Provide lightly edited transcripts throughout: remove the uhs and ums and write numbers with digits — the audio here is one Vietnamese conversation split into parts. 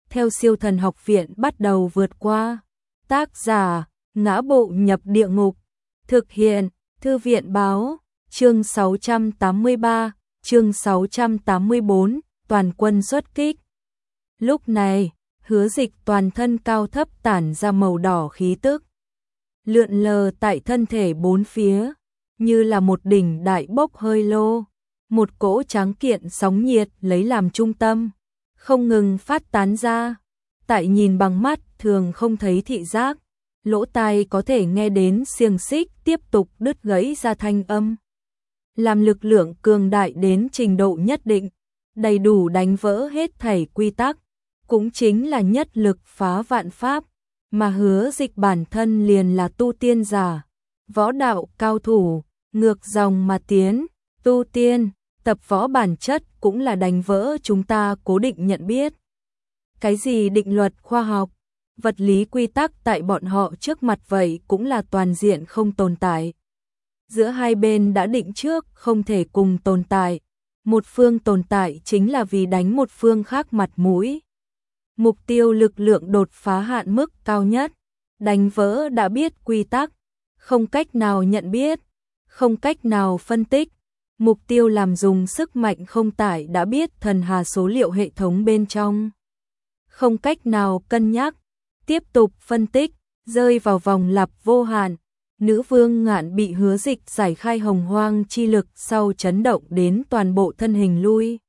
theo Siêu Thần Học Viện bắt đầu vượt qua. Tác giả: Ngã Bộ Nhập Địa Ngục. Thực hiện: Thư viện báo. Chương 683, chương 684, toàn quân xuất kích. Lúc này, Hứa Dịch toàn thân cao thấp tản ra màu đỏ khí tức, lượn lờ tại thân thể bốn phía, như là một đỉnh đại bốc hơi lô, một cỗ tráng kiện sóng nhiệt lấy làm trung tâm, không ngừng phát tán ra. Tại nhìn bằng mắt thường không thấy thị giác, lỗ tai có thể nghe đến xiềng xích tiếp tục đứt gãy ra thanh âm. Làm lực lượng cường đại đến trình độ nhất định, đầy đủ đánh vỡ hết thảy quy tắc, cũng chính là nhất lực phá vạn pháp, mà Hứa Dịch bản thân liền là tu tiên giả, võ đạo cao thủ, ngược dòng mà tiến, tu tiên, tập võ bản chất cũng là đánh vỡ chúng ta cố định nhận biết. Cái gì định luật khoa học, vật lý quy tắc tại bọn họ trước mặt vậy cũng là toàn diện không tồn tại. Giữa hai bên đã định trước không thể cùng tồn tại, một phương tồn tại chính là vì đánh một phương khác mặt mũi. Mục tiêu lực lượng đột phá hạn mức cao nhất, đánh vỡ đã biết quy tắc, không cách nào nhận biết, không cách nào phân tích. Mục tiêu làm dùng sức mạnh không tải đã biết thần hà số liệu hệ thống bên trong, không cách nào cân nhắc, tiếp tục phân tích, rơi vào vòng lặp vô hạn. Nữ vương Ngạn bị Hứa Dịch giải khai hồng hoang chi lực sau chấn động đến toàn bộ thân hình lui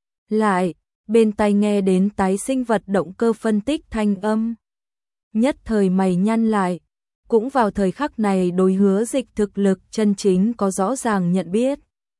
lại, bên tai nghe đến tái sinh vật động cơ phân tích thanh âm. Nhất thời mày nhăn lại, cũng vào thời khắc này đối Hứa Dịch thực lực chân chính có rõ ràng nhận biết.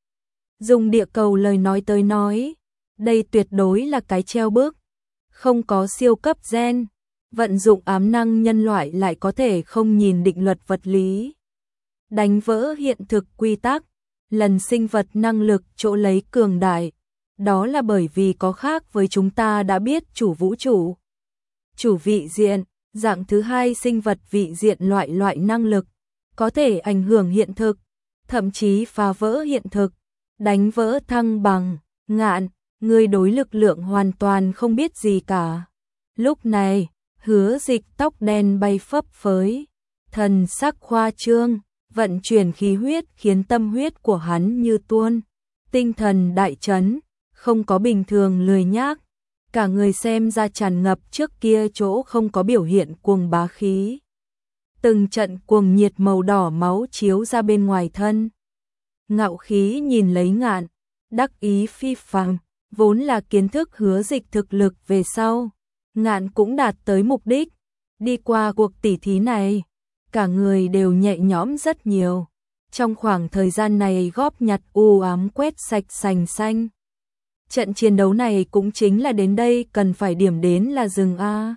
Dùng địa cầu lời nói tới nói, đây tuyệt đối là cái treo bước, không có siêu cấp gen, vận dụng ám năng nhân loại lại có thể không nhìn định luật vật lý, đánh vỡ hiện thực quy tắc, lần sinh vật năng lực chỗ lấy cường đại. Đó là bởi vì có khác với chúng ta đã biết chủ vũ trụ, chủ vị diện, dạng thứ hai sinh vật vị diện loại năng lực, có thể ảnh hưởng hiện thực, thậm chí phá vỡ hiện thực, đánh vỡ thăng bằng. Ngạn, người đối lực lượng hoàn toàn không biết gì cả. Lúc này, Hứa Dịch tóc đen bay phấp phới, thần sắc khoa trương, vận chuyển khí huyết khiến tâm huyết của hắn như tuôn, tinh thần đại chấn, không có bình thường lười nhác, cả người xem ra tràn ngập trước kia chỗ không có biểu hiện cuồng bá khí. Từng trận cuồng nhiệt màu đỏ máu chiếu ra bên ngoài thân. Ngạo khí nhìn lấy Ngạn, đắc ý phi phàm, vốn là kiến thức Hứa Dịch thực lực về sau, Ngạn cũng đạt tới mục đích. Đi qua cuộc tỉ thí này, cả người đều nhẹ nhõm rất nhiều. Trong khoảng thời gian này góp nhặt u ám quét sạch sành xanh. Trận chiến đấu này cũng chính là đến đây cần phải điểm đến là dừng a.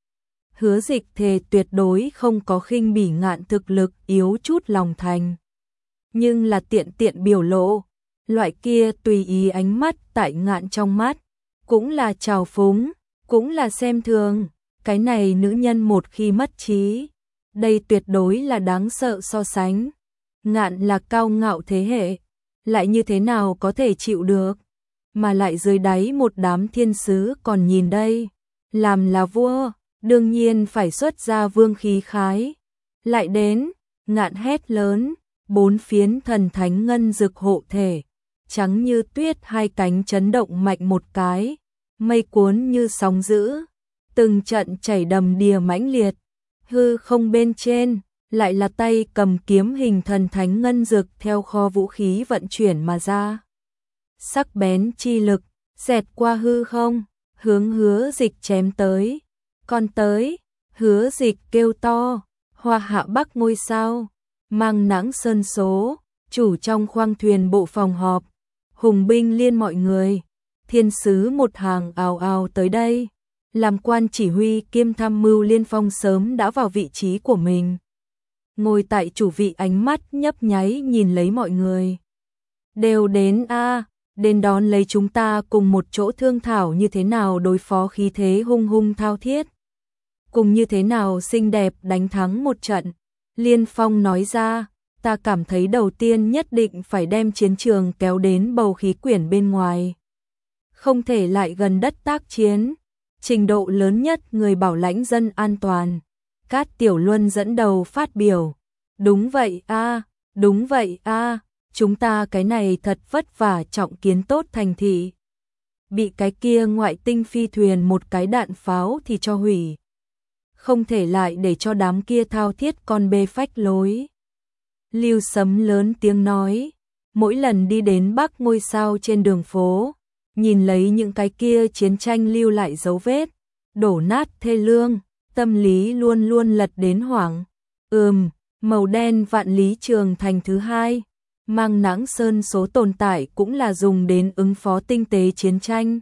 Hứa Dịch thề tuyệt đối không có khinh bỉ Ngạn thực lực yếu chút lòng thành, nhưng là tiện biểu lộ, loại kia tùy ý ánh mắt tại Ngạn trong mắt, cũng là trào phúng, cũng là xem thường. Cái này nữ nhân một khi mất trí, đây tuyệt đối là đáng sợ so sánh. Ngạn là cao ngạo thế hệ, lại như thế nào có thể chịu được, mà lại dưới đáy một đám thiên sứ còn nhìn đây, làm là vua, đương nhiên phải xuất ra vương khí khái. Lại đến, Ngạn hét lớn, bốn phiến thần thánh ngân dực hộ thể, trắng như tuyết hai cánh chấn động mạnh một cái, mây cuốn như sóng dữ, từng trận chảy đầm đìa mãnh liệt. Hư không bên trên, lại là tay cầm kiếm hình thần thánh ngân dực theo kho vũ khí vận chuyển mà ra. Sắc bén chi lực, xẹt qua hư không, hướng Hứa Dịch chém tới. Còn tới, Hứa Dịch kêu to, Hoa Hạ Bắc ngôi sao, mang nắng sơn số, chủ trong khoang thuyền bộ phòng họp, hùng binh liên mọi người, thiên sứ một hàng ào ào tới đây. Làm quan chỉ huy kiêm tham mưu liên phong sớm đã vào vị trí của mình. Ngồi tại chủ vị ánh mắt nhấp nháy nhìn lấy mọi người. Đều đến a, đến đón lấy chúng ta cùng một chỗ thương thảo như thế nào đối phó khí thế hung hung thao thiết. Cùng như thế nào xinh đẹp đánh thắng một trận. Liên Phong nói ra, ta cảm thấy đầu tiên nhất định phải đem chiến trường kéo đến bầu khí quyển bên ngoài. Không thể lại gần đất tác chiến. trình độ lớn nhất người bảo lãnh dân an toàn. Cát Tiểu Luân dẫn đầu phát biểu. Đúng vậy a, đúng vậy a, chúng ta cái này thật vất vả trọng kiến tốt thành thị. Bị cái kia ngoại tinh phi thuyền một cái đạn pháo thì cho hủy. Không thể lại để cho đám kia thao thiết con bê phách lối. Lưu Sấm lớn tiếng nói, mỗi lần đi đến Bắc Ngôi Sao trên đường phố, nhìn lấy những cái kia chiến tranh lưu lại dấu vết, đổ nát thê lương, tâm lý luôn luôn lật đến hoảng. Màu đen Vạn Lý Trường Thành thứ hai, mang nắng sơn số tồn tại cũng là dùng đến ứng phó tinh tế chiến tranh.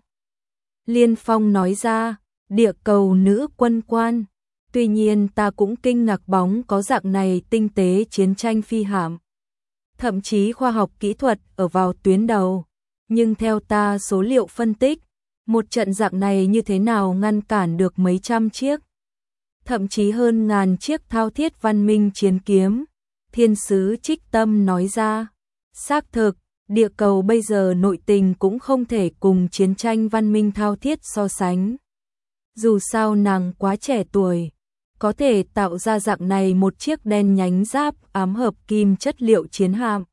Liên Phong nói ra, địa cầu nữ quân quan, tuy nhiên ta cũng kinh ngạc bóng có dạng này tinh tế chiến tranh phi hạm. Thậm chí khoa học kỹ thuật ở vào tuyến đầu, nhưng theo ta số liệu phân tích, một trận dạng này như thế nào ngăn cản được mấy trăm chiếc, thậm chí hơn ngàn chiếc thao thiết văn minh chiến kiếm. Thiên sứ Trích Tâm nói ra, xác thực, địa cầu bây giờ nội tình cũng không thể cùng chiến tranh văn minh thao thiết so sánh. Dù sao nàng quá trẻ tuổi, có thể tạo ra dạng này một chiếc đen nhánh giáp ám hợp kim chất liệu chiến hạm.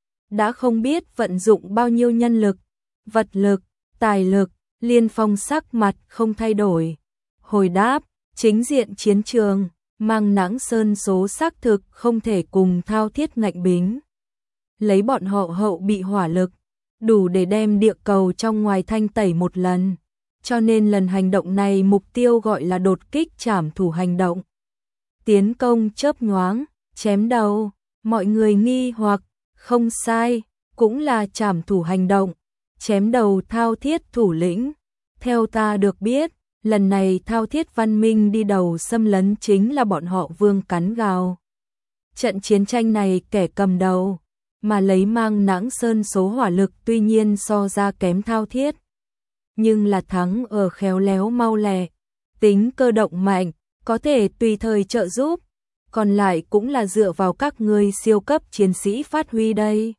Đã không biết vận dụng bao nhiêu nhân lực, vật lực, tài lực. Liên Phong sắc mặt không thay đổi. Hồi đáp, chính diện chiến trường, mang nắng sơn số xác thực không thể cùng thao thiết ngạnh bính. Lấy bọn họ hậu bị hỏa lực, đủ để đem địa cầu trong ngoài thanh tẩy một lần. Cho nên lần hành động này mục tiêu gọi là đột kích trảm thủ hành động. Tiến công chớp nhoáng, chém đầu, mọi người nghi hoặc, không sai, cũng là trảm thủ hành động, chém đầu thao thiết thủ lĩnh. Theo ta được biết, lần này thao thiết văn minh đi đầu xâm lấn chính là bọn họ Vương Cắn Gào. Trận chiến tranh này kẻ cầm đầu, mà lấy mang nắng sơn số hỏa lực tuy nhiên so ra kém thao thiết. Nhưng là thắng ở khéo léo mau lẹ, tính cơ động mạnh, có thể tùy thời trợ giúp, còn lại cũng là dựa vào các người siêu cấp chiến sĩ phát huy đây.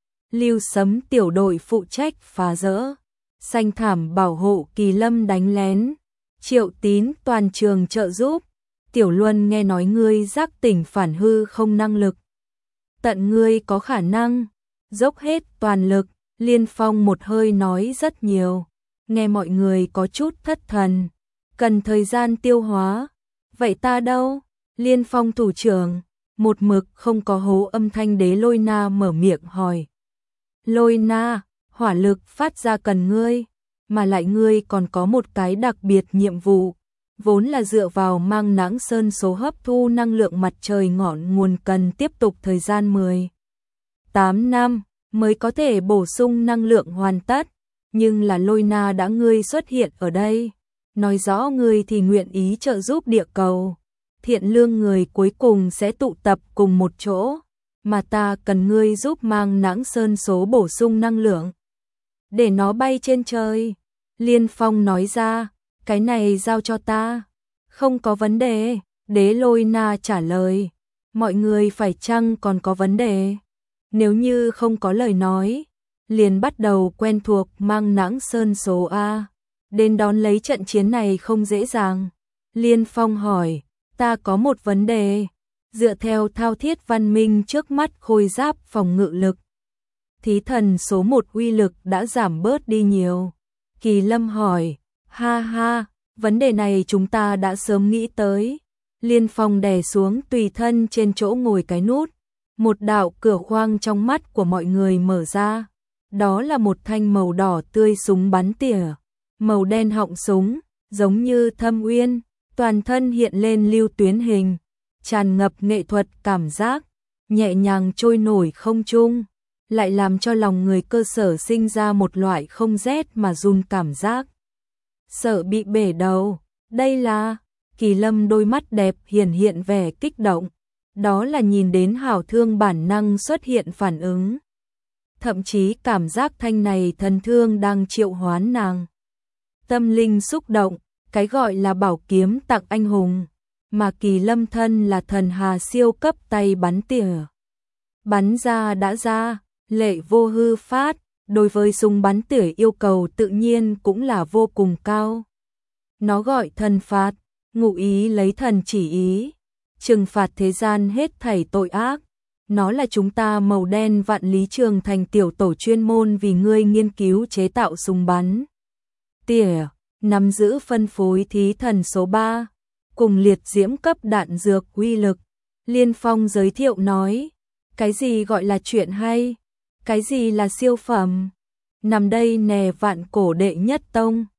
Lưu Sấm tiểu đội phụ trách phá rỡ, xanh thảm bảo hộ Kỳ Lâm đánh lén, Triệu Tín toàn trường trợ giúp. Tiểu Luân nghe nói ngươi giác tỉnh phản hư không năng lực, tận ngươi có khả năng dốc hết toàn lực. Liên Phong một hơi nói rất nhiều, nghe mọi người có chút thất thần, cần thời gian tiêu hóa. Vậy ta đâu? Liên Phong thủ trưởng một mực không có hố âm thanh Đế Lôi Na mở miệng hỏi. Lôi Na, hỏa lực phát ra cần ngươi, mà lại ngươi còn có một cái đặc biệt nhiệm vụ, vốn là dựa vào mang nắng sơn số hấp thu năng lượng mặt trời ngọn nguồn cần tiếp tục thời gian 18 năm mới có thể bổ sung năng lượng hoàn tất, nhưng là Lôi Na đã ngươi xuất hiện ở đây, nói rõ ngươi thì nguyện ý trợ giúp địa cầu. Thiện lương người cuối cùng sẽ tụ tập cùng một chỗ, mà ta cần ngươi giúp mang nắng sơn số bổ sung năng lượng, để nó bay trên trời. Liên Phong nói ra, cái này giao cho ta, không có vấn đề. Đế Lôi Na trả lời, mọi người phải chăng còn có vấn đề? Nếu như không có lời nói, liền bắt đầu quen thuộc mang nắng sơn số A. Đến đón lấy trận chiến này không dễ dàng. Liên Phong hỏi, ta có một vấn đề, dựa theo thao thiết văn minh trước mắt khôi giáp phòng ngự lực, thí thần số 1 uy lực đã giảm bớt đi nhiều. Kỳ Lâm hỏi, ha ha, vấn đề này chúng ta đã sớm nghĩ tới. Liên Phong đè xuống tùy thân trên chỗ ngồi cái nút, một đạo cửa khoang trong mắt của mọi người mở ra, đó là một thanh màu đỏ tươi súng bắn tỉa, màu đen họng súng, giống như thâm uyên, toàn thân hiện lên lưu tuyến hình, tràn ngập nghệ thuật cảm giác, nhẹ nhàng trôi nổi không trung, lại làm cho lòng người cơ sở sinh ra một loại không rét mà run cảm giác. Sợ bị bể đầu, đây là... Kỳ Lâm đôi mắt đẹp hiện vẻ kích động, đó là nhìn đến hảo thương bản năng xuất hiện phản ứng. Thậm chí cảm giác thanh này thần thương đang triệu hoán nàng. Tâm linh xúc động, cái gọi là bảo kiếm tặng anh hùng, mà Kỳ Lâm thân là thần hà siêu cấp tay bắn tỉa. Bắn ra đã ra, lệ vô hư phát, đối với súng bắn tỉa yêu cầu tự nhiên cũng là vô cùng cao. Nó gọi thần phạt, ngụ ý lấy thần chỉ ý, trừng phạt thế gian hết thảy tội ác. Nó là chúng ta màu đen Vạn Lý Trường Thành tiểu tổ chuyên môn vì ngươi nghiên cứu chế tạo súng bắn tỉa, nắm giữ phân phối thí thần số 3, cùng liệt diễm cấp đạn dược uy lực. Liên Phong giới thiệu nói, cái gì gọi là chuyện hay, cái gì là siêu phẩm. Nằm đây nè Vạn Cổ đệ nhất tông.